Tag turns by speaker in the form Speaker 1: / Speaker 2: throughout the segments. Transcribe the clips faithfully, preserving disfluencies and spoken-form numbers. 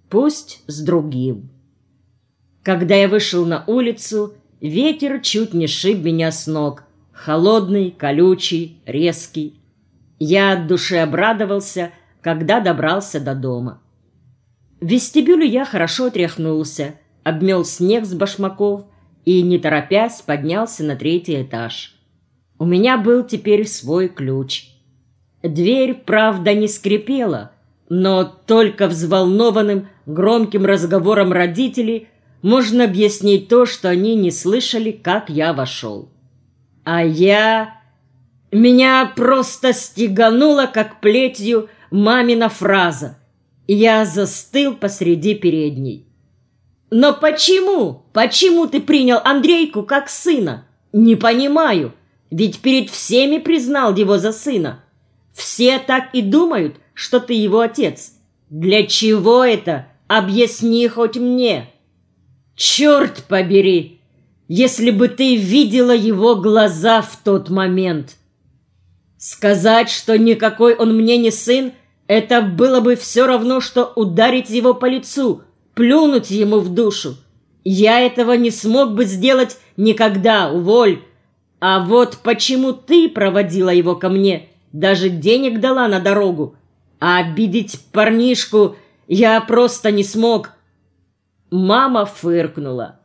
Speaker 1: пусть с другим. Когда я вышел на улицу, ветер чуть не шиб меня с ног, холодный, колючий, резкий. Я от души обрадовался, когда добрался до дома. В вестибюле я хорошо отряхнулся, обмел снег с башмаков и, не торопясь, поднялся на третий этаж. У меня был теперь свой ключ. Дверь, правда, не скрипела, но только взволнованным, громким разговором родителей можно объяснить то, что они не слышали, как я вошел. А я... Меня просто стегануло, как плетью, мамина фраза, и я застыл посреди передней. «Но почему? Почему ты принял Андрейку как сына? Не понимаю, ведь перед всеми признал его за сына. Все так и думают, что ты его отец. Для чего это? Объясни хоть мне. Черт побери, если бы ты видела его глаза в тот момент. Сказать, что никакой он мне не сын, это было бы все равно, что ударить его по лицу, плюнуть ему в душу. Я этого не смог бы сделать никогда, уволь. А вот почему ты проводила его ко мне, даже денег дала на дорогу, а обидеть парнишку я просто не смог». Мама фыркнула.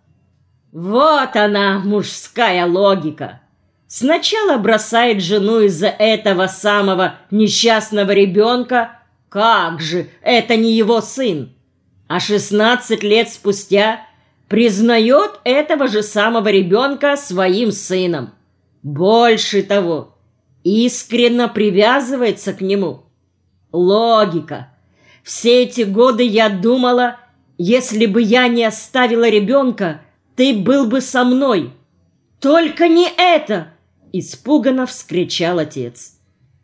Speaker 1: «Вот она, мужская логика. Сначала бросает жену из-за этого самого несчастного ребенка. Как же, это не его сын. А шестнадцать лет спустя признает этого же самого ребенка своим сыном. Больше того, искренне привязывается к нему. Логика. Все эти годы я думала, если бы я не оставила ребенка, ты был бы со мной. Только не это!» — испуганно вскричал отец.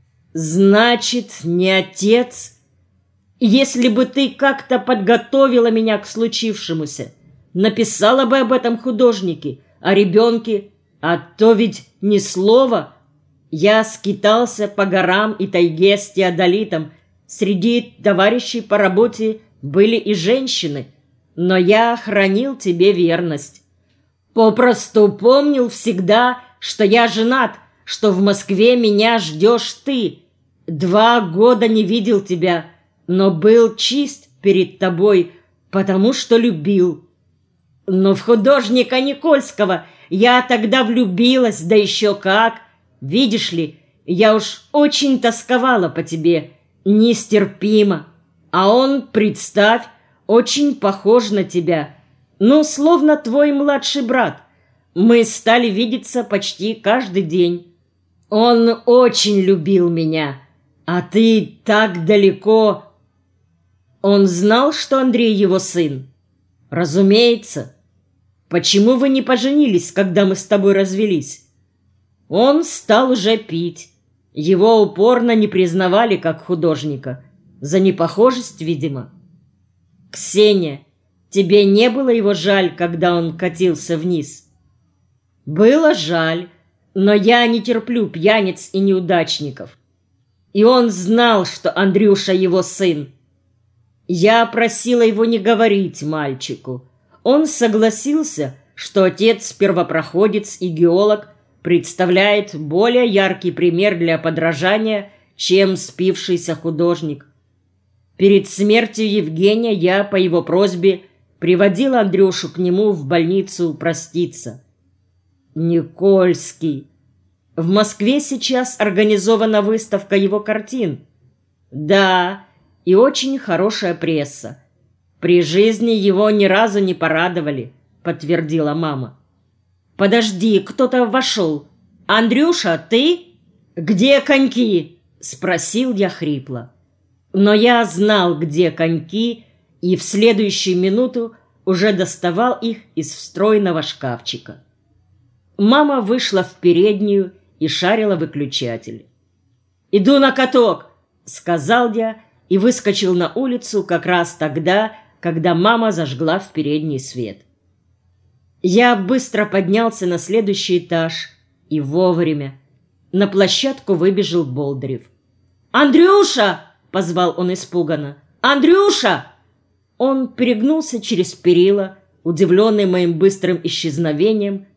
Speaker 1: «Значит, не отец? Если бы ты как-то подготовила меня к случившемуся, написала бы об этом художнике, о ребенке, а то ведь ни слова. Я скитался по горам и тайге с теодолитом. Среди товарищей по работе были и женщины, но я хранил тебе верность. Попросту помнил всегда, что я женат, что в Москве меня ждешь ты. Два года не видел тебя, но был чист перед тобой, потому что любил. Но в художника Никольского я тогда влюбилась, да еще как. Видишь ли, я уж очень тосковала по тебе, нестерпимо. А он, представь, очень похож на тебя, ну, словно твой младший брат. Мы стали видеться почти каждый день. Он очень любил меня, а ты так далеко. Он знал, что Андрей его сын? Разумеется. Почему вы не поженились, когда мы с тобой развелись? Он стал уже пить. Его упорно не признавали как художника. За непохожесть, видимо. Ксения, тебе не было его жаль, когда он катился вниз? Было жаль, но я не терплю пьяниц и неудачников. И он знал, что Андрюша его сын. Я просила его не говорить мальчику. Он согласился, что отец-первопроходец и геолог представляет более яркий пример для подражания, чем спившийся художник. Перед смертью Евгения я по его просьбе приводила Андрюшу к нему в больницу проститься. Никольский. В Москве сейчас организована выставка его картин. Да, и очень хорошая пресса. При жизни его ни разу не порадовали, подтвердила мама. Подожди, кто-то вошел. Андрюша, ты? Где коньки? Спросил я хрипло. Но я знал, где коньки, и в следующую минуту уже доставал их из встроенного шкафчика. Мама вышла в переднюю и шарила выключатель. «Иду на каток!» — сказал я и выскочил на улицу как раз тогда, когда мама зажгла в передний свет. Я быстро поднялся на следующий этаж и вовремя. На площадку выбежал Болдырев. «Андрюша!» — позвал он испуганно. «Андрюша!» Он перегнулся через перила, удивленный моим быстрым исчезновением,